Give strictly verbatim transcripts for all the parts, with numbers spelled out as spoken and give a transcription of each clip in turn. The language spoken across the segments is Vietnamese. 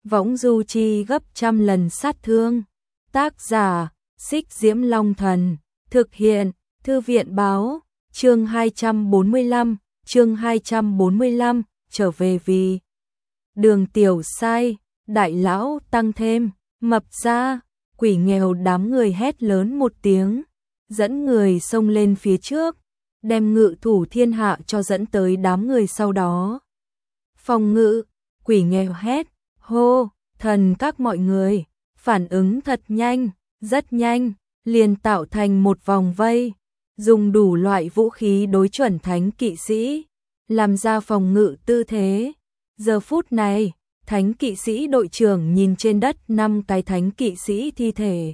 võng du chi gấp trăm lần sát thương. Tác giả, Xích Diễm Long Thần, thực hiện, Thư viện báo, chương hai trăm bốn mươi lăm, chương hai trăm bốn mươi lăm, trở về vì Đường tiểu sai, đại lão tăng thêm, mập ra, quỷ nghèo đám người hét lớn một tiếng, dẫn người xông lên phía trước, đem ngự thủ thiên hạ cho dẫn tới đám người sau đó. Phòng ngự, quỷ nghèo hét, hô, thần các mọi người, phản ứng thật nhanh, rất nhanh, liền tạo thành một vòng vây, dùng đủ loại vũ khí đối chuẩn thánh kỵ sĩ, làm ra phòng ngự tư thế. Giờ phút này, thánh kỵ sĩ đội trưởng nhìn trên đất năm cái thánh kỵ sĩ thi thể.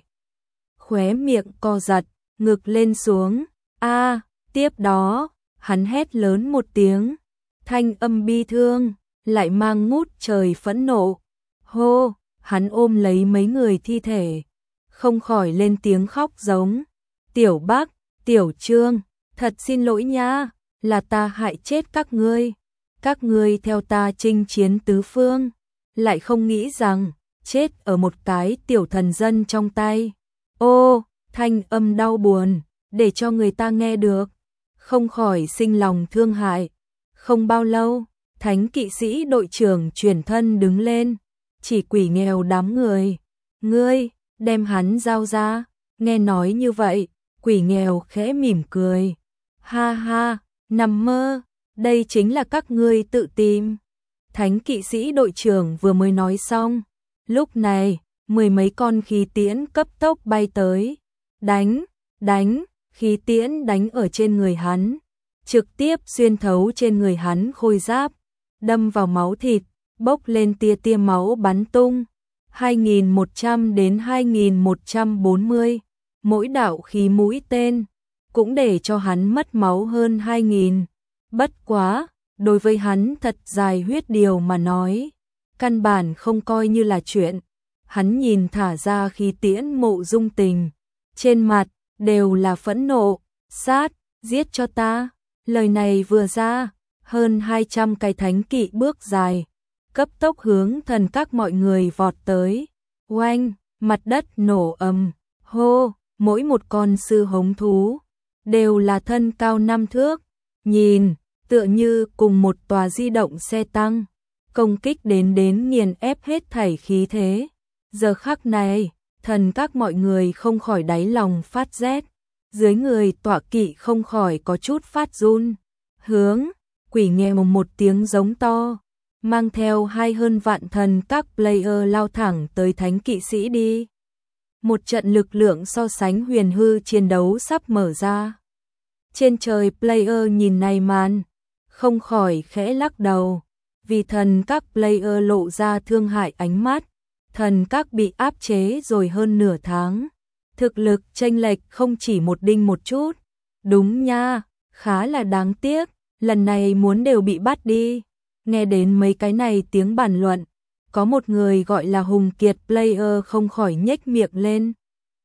Khóe miệng co giật, ngực lên xuống, a tiếp đó, hắn hét lớn một tiếng, thanh âm bi thương, lại mang ngút trời phẫn nộ. Hô, hắn ôm lấy mấy người thi thể, không khỏi lên tiếng khóc giống. Tiểu Bác, Tiểu Trương, thật xin lỗi nha, là ta hại chết các ngươi. Các ngươi theo ta chinh chiến tứ phương, lại không nghĩ rằng, chết ở một cái tiểu thần dân trong tay. Ô, thanh âm đau buồn, để cho người ta nghe được, không khỏi sinh lòng thương hại. Không bao lâu, thánh kỵ sĩ đội trưởng chuyển thân đứng lên, chỉ quỷ nghèo đám người. Ngươi, đem hắn giao ra. Nghe nói như vậy, quỷ nghèo khẽ mỉm cười. Ha ha, nằm mơ, đây chính là các ngươi tự tìm. Thánh kỵ sĩ đội trưởng vừa mới nói xong, lúc này, mười mấy con khí tiễn cấp tốc bay tới. Đánh, đánh, khí tiễn đánh ở trên người hắn, trực tiếp xuyên thấu trên người hắn khôi giáp, đâm vào máu thịt, bốc lên tia tia máu bắn tung. hai nghìn một trăm đến hai nghìn một trăm bốn mươi, mỗi đạo khí mũi tên, cũng để cho hắn mất máu hơn hai nghìn. Bất quá, đối với hắn thật dài huyết điều mà nói, căn bản không coi như là chuyện. Hắn nhìn thả ra khí tiễn Mộ Dung Tình, trên mặt đều là phẫn nộ, sát, giết cho ta. Lời này vừa ra, hơn hai trăm cái thánh kỵ bước dài, cấp tốc hướng thần các mọi người vọt tới. Oanh, mặt đất nổ ầm, hô, mỗi một con sư hống thú đều là thân cao năm thước, nhìn tựa như cùng một tòa di động xe tăng, công kích đến đến nghiền ép hết thảy khí thế. Giờ khắc này, thần các mọi người không khỏi đáy lòng phát rét, dưới người tọa kỵ không khỏi có chút phát run. Hướng, quỷ nghèo một tiếng giống to, mang theo hai hơn vạn thần các player lao thẳng tới thánh kỵ sĩ đi. Một trận lực lượng so sánh huyền hư chiến đấu sắp mở ra. Trên trời player nhìn này màn, không khỏi khẽ lắc đầu, vì thần các player lộ ra thương hại ánh mắt. Thần các bị áp chế rồi hơn nửa tháng, thực lực chênh lệch không chỉ một đinh một chút. Đúng nha, khá là đáng tiếc, lần này muốn đều bị bắt đi. Nghe đến mấy cái này tiếng bàn luận, có một người gọi là Hùng Kiệt player không khỏi nhếch miệng lên.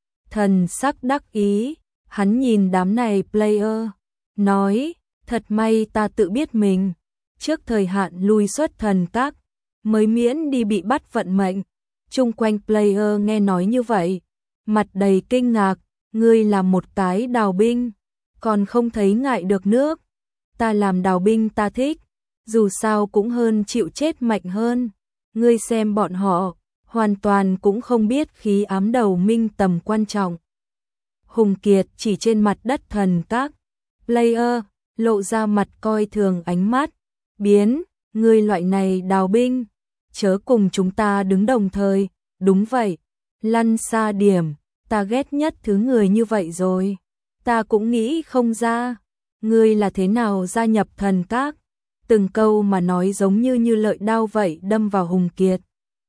Thần sắc đắc ý, hắn nhìn đám này player, nói, thật may ta tự biết mình, trước thời hạn lui xuất thần các, mới miễn đi bị bắt vận mệnh. Chung quanh player nghe nói như vậy, mặt đầy kinh ngạc, ngươi là một cái đào binh, còn không thấy ngại được nước. Ta làm đào binh ta thích, dù sao cũng hơn chịu chết mạnh hơn. Ngươi xem bọn họ, hoàn toàn cũng không biết khí ám đầu minh tầm quan trọng. Hùng Kiệt chỉ trên mặt đất thần các player, lộ ra mặt coi thường ánh mắt, biến, ngươi loại này đào binh, chớ cùng chúng ta đứng đồng thời. Đúng vậy, lăn xa điểm, ta ghét nhất thứ người như vậy rồi. Ta cũng nghĩ không ra, ngươi là thế nào gia nhập thần các. Từng câu mà nói giống như như lợi đao vậy đâm vào Hùng Kiệt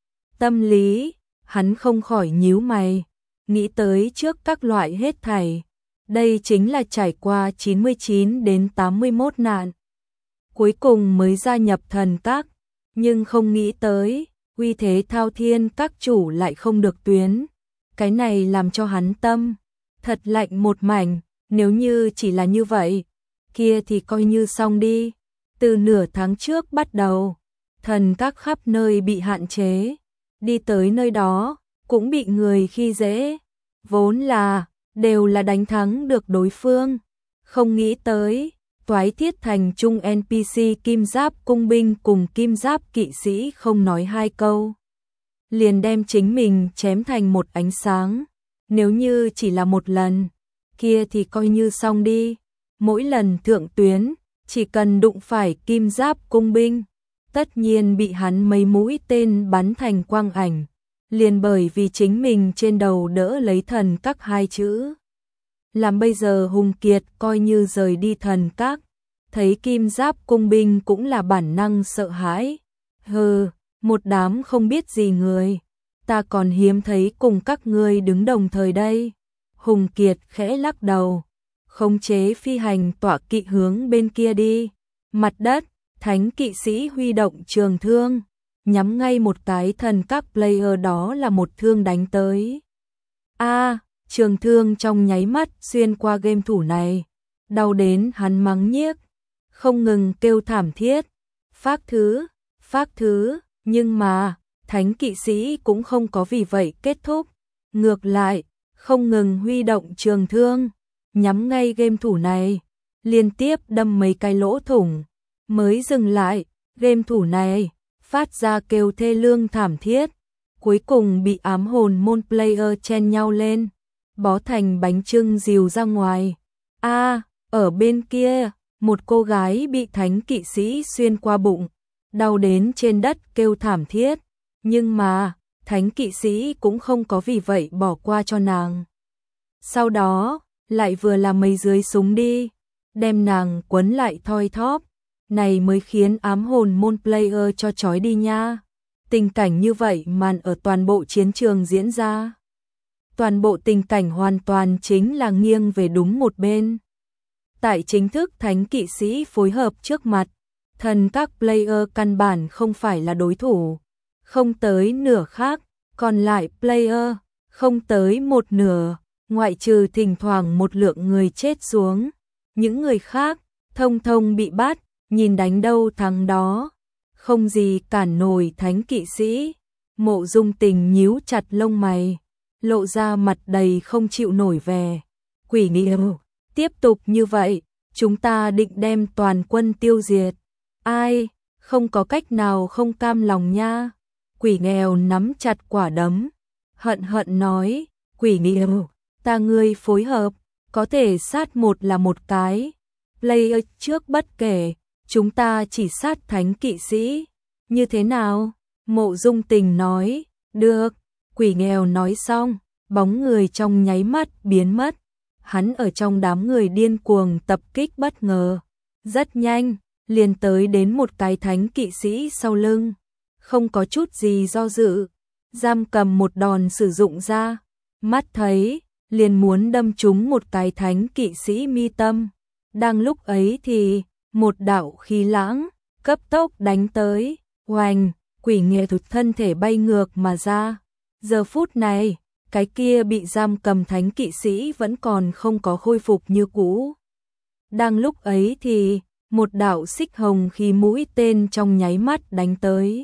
tâm lý, hắn không khỏi nhíu mày, nghĩ tới trước các loại hết thảy. Đây chính là trải qua chín mươi chín đến tám mươi mốt nạn, cuối cùng mới gia nhập thần các, nhưng không nghĩ tới, uy thế thao thiên các chủ lại không được tuyến. Cái này làm cho hắn tâm thật lạnh một mảnh. Nếu như chỉ là như vậy, kia thì coi như xong đi. Từ nửa tháng trước bắt đầu, thần các khắp nơi bị hạn chế, đi tới nơi đó, cũng bị người khi dễ, vốn là, đều là đánh thắng được đối phương, không nghĩ tới, Toái Thiết Thành Trung en pê xê Kim Giáp Cung Binh cùng Kim Giáp Kỵ Sĩ không nói hai câu, liền đem chính mình chém thành một ánh sáng, nếu như chỉ là một lần, kia thì coi như xong đi, mỗi lần thượng tuyến, chỉ cần đụng phải Kim Giáp Cung Binh, tất nhiên bị hắn mấy mũi tên bắn thành quang ảnh, liền bởi vì chính mình trên đầu đỡ lấy thần các hai chữ. Làm bây giờ Hùng Kiệt coi như rời đi thần các, thấy Kim Giáp Cung Binh cũng là bản năng sợ hãi. Hừ, một đám không biết gì người, ta còn hiếm thấy cùng các ngươi đứng đồng thời đây. Hùng Kiệt khẽ lắc đầu, khống chế phi hành tọa kỵ hướng bên kia đi. Mặt đất, thánh kỵ sĩ huy động trường thương, nhắm ngay một cái thần các player, đó là một thương đánh tới. A, trường thương trong nháy mắt xuyên qua game thủ này, đau đến hắn mắng nhiếc, không ngừng kêu thảm thiết, phác thứ, phác thứ, nhưng mà, thánh kỵ sĩ cũng không có vì vậy kết thúc, ngược lại, không ngừng huy động trường thương, nhắm ngay game thủ này, liên tiếp đâm mấy cái lỗ thủng, mới dừng lại, game thủ này, phát ra kêu thê lương thảm thiết, cuối cùng bị ám hồn môn player chen nhau lên, bó thành bánh chưng dìu ra ngoài. A, ở bên kia, một cô gái bị thánh kỵ sĩ xuyên qua bụng, đau đến trên đất kêu thảm thiết, nhưng mà, thánh kỵ sĩ cũng không có vì vậy bỏ qua cho nàng. Sau đó, lại vừa làm mấy dưới súng đi, đem nàng quấn lại thoi thóp, này mới khiến ám hồn môn player cho trói đi nha. Tình cảnh như vậy màn ở toàn bộ chiến trường diễn ra. Toàn bộ tình cảnh hoàn toàn chính là nghiêng về đúng một bên. Tại chính thức thánh kỵ sĩ phối hợp trước mặt, thần các player căn bản không phải là đối thủ, không tới nửa khác, còn lại player, không tới một nửa, ngoại trừ thỉnh thoảng một lượng người chết xuống. Những người khác, thông thông bị bắt, nhìn đánh đâu thắng đó, không gì cản nổi thánh kỵ sĩ. Mộ Dung Tình nhíu chặt lông mày, lộ ra mặt đầy không chịu nổi vẻ. Quỷ nghèo, tiếp tục như vậy, chúng ta định đem toàn quân tiêu diệt. Ai, không có cách nào không cam lòng nha. Quỷ nghèo nắm chặt quả đấm, hận hận nói, quỷ nghèo, ta ngươi phối hợp, có thể sát một là một cái. Player trước bất kể, chúng ta chỉ sát thánh kỵ sĩ. Như thế nào? Mộ Dung Tình nói, được. Quỷ nghèo nói xong, bóng người trong nháy mắt biến mất. Hắn ở trong đám người điên cuồng tập kích bất ngờ. Rất nhanh, liền tới đến một cái thánh kỵ sĩ sau lưng. Không có chút gì do dự, giam cầm một đòn sử dụng ra. Mắt thấy, liền muốn đâm trúng một cái thánh kỵ sĩ mi tâm. Đang lúc ấy thì, một đạo khí lãng, cấp tốc đánh tới, oành, quỷ nghệ thuật thân thể bay ngược mà ra. Giờ phút này, cái kia bị giam cầm thánh kỵ sĩ vẫn còn không có khôi phục như cũ. Đang lúc ấy thì, một đạo xích hồng khí mũi tên trong nháy mắt đánh tới.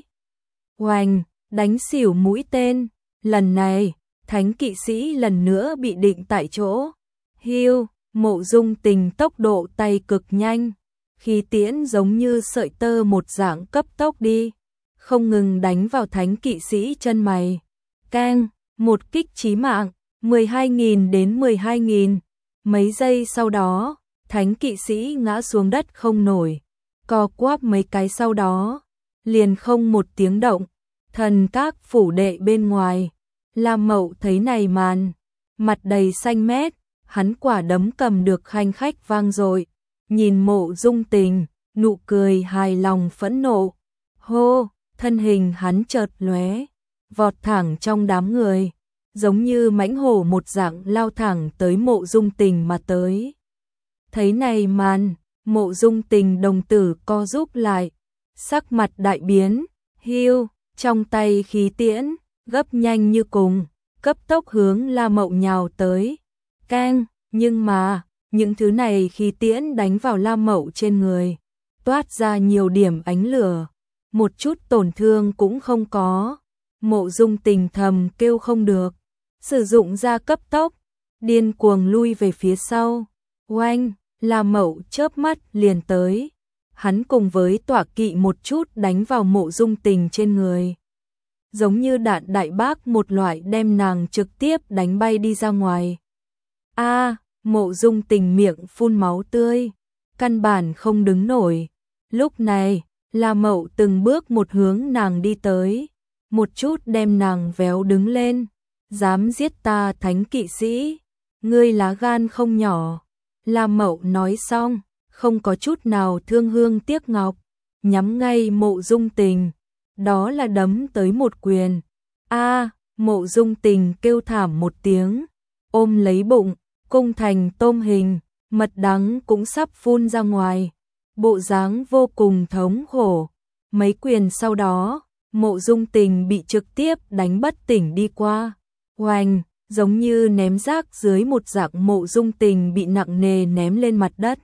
Oành, đánh xỉu mũi tên, lần này, thánh kỵ sĩ lần nữa bị định tại chỗ. Hiu, Mộ Dung Tình tốc độ tay cực nhanh, khí tiễn giống như sợi tơ một dạng cấp tốc đi, không ngừng đánh vào thánh kỵ sĩ chân mày. Keng, một kích chí mạng, mười hai nghìn đến mười hai nghìn. Mấy giây sau đó, thánh kỵ sĩ ngã xuống đất không nổi, co quắp mấy cái sau đó, liền không một tiếng động. Thần các phủ đệ bên ngoài, Lam Mậu thấy này màn, mặt đầy xanh mét, hắn quả đấm cầm được khanh khách vang dội, nhìn Mộ Dung Tình, nụ cười hài lòng phẫn nộ. Hô, thân hình hắn chợt lóe, vọt thẳng trong đám người, giống như mãnh hổ một dạng lao thẳng tới Mộ Dung Tình mà tới. Thấy này màn, Mộ Dung Tình đồng tử co rúm lại, sắc mặt đại biến, hiu, trong tay khí tiễn, gấp nhanh như cùng, cấp tốc hướng La Mậu nhào tới. Keng, nhưng mà, những thứ này khí tiễn đánh vào La Mậu trên người, toát ra nhiều điểm ánh lửa, một chút tổn thương cũng không có. Mộ Dung Tình thầm kêu không được, sử dụng ra cấp tốc, điên cuồng lui về phía sau. Oanh, La Mậu chớp mắt liền tới. Hắn cùng với tọa kỵ một chút đánh vào Mộ Dung Tình trên người. Giống như đạn đại bác một loại đem nàng trực tiếp đánh bay đi ra ngoài. A, Mộ Dung Tình miệng phun máu tươi, căn bản không đứng nổi. Lúc này, La Mậu từng bước một hướng nàng đi tới, một chút đem nàng véo đứng lên. Dám giết ta thánh kỵ sĩ, ngươi lá gan không nhỏ. La Mậu nói xong, không có chút nào thương hương tiếc ngọc, nhắm ngay Mộ Dung Tình, đó là đấm tới một quyền. A, Mộ Dung Tình kêu thảm một tiếng, ôm lấy bụng, cung thành tôm hình, mật đắng cũng sắp phun ra ngoài, bộ dáng vô cùng thống khổ. Mấy quyền sau đó, Mộ Dung Tình bị trực tiếp đánh bất tỉnh đi qua. Oanh, giống như ném rác dưới một dạng, Mộ Dung Tình bị nặng nề ném lên mặt đất.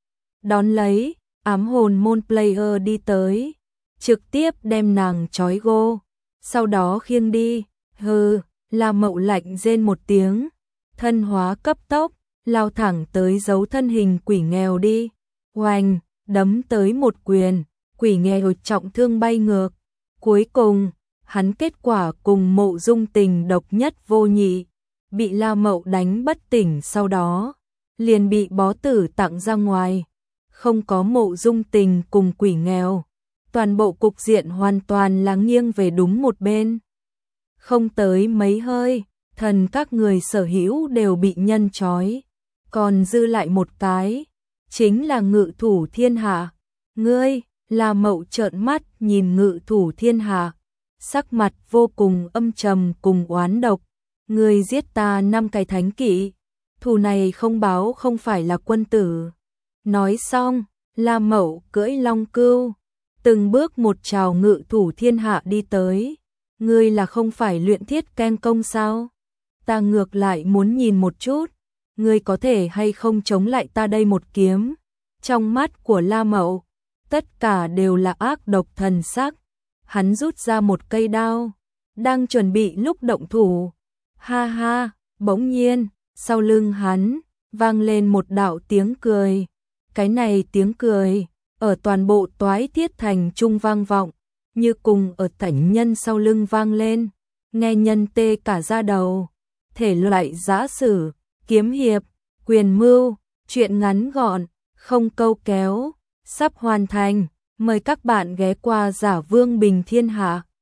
Đón lấy, ám hồn môn player đi tới, trực tiếp đem nàng trói gô, sau đó khiêng đi. Hừ, La Mậu lạnh rên một tiếng, thân hóa cấp tốc, lao thẳng tới giấu thân hình quỷ nghèo đi. Oanh, đấm tới một quyền, quỷ nghèo trọng thương bay ngược. Cuối cùng, hắn kết quả cùng Mộ Dung Tình độc nhất vô nhị, bị La Mậu đánh bất tỉnh, sau đó liền bị bó tử tặng ra ngoài. Không có Mộ Dung Tình cùng quỷ nghèo, toàn bộ cục diện hoàn toàn là nghiêng về đúng một bên. Không tới mấy hơi, thần các người sở hữu đều bị nhân trói, còn dư lại một cái, chính là Ngự Thủ Thiên Hạ. Ngươi, La Mậu trợn mắt nhìn Ngự Thủ Thiên Hạ, sắc mặt vô cùng âm trầm cùng oán độc. Ngươi giết ta năm cái thánh kỵ, thù này không báo không phải là quân tử. Nói xong, La Mậu cưỡi long cưu, từng bước một chào Ngự Thủ Thiên Hạ đi tới. Ngươi là không phải luyện thiết ken công sao? Ta ngược lại muốn nhìn một chút, ngươi có thể hay không chống lại ta đây một kiếm. Trong mắt của La Mậu, tất cả đều là ác độc thần sắc. Hắn rút ra một cây đao, đang chuẩn bị lúc động thủ. Ha ha, bỗng nhiên, sau lưng hắn, vang lên một đạo tiếng cười. Cái này tiếng cười, ở toàn bộ Toái Thiết Thành trung vang vọng, như cùng ở thánh nhân sau lưng vang lên, nghe nhân tê cả da đầu. Thể loại giã sử, kiếm hiệp, quyền mưu, truyện ngắn gọn, không câu kéo, sắp hoàn thành. Mời các bạn ghé qua Giả Vương Bình Thiên Hạ.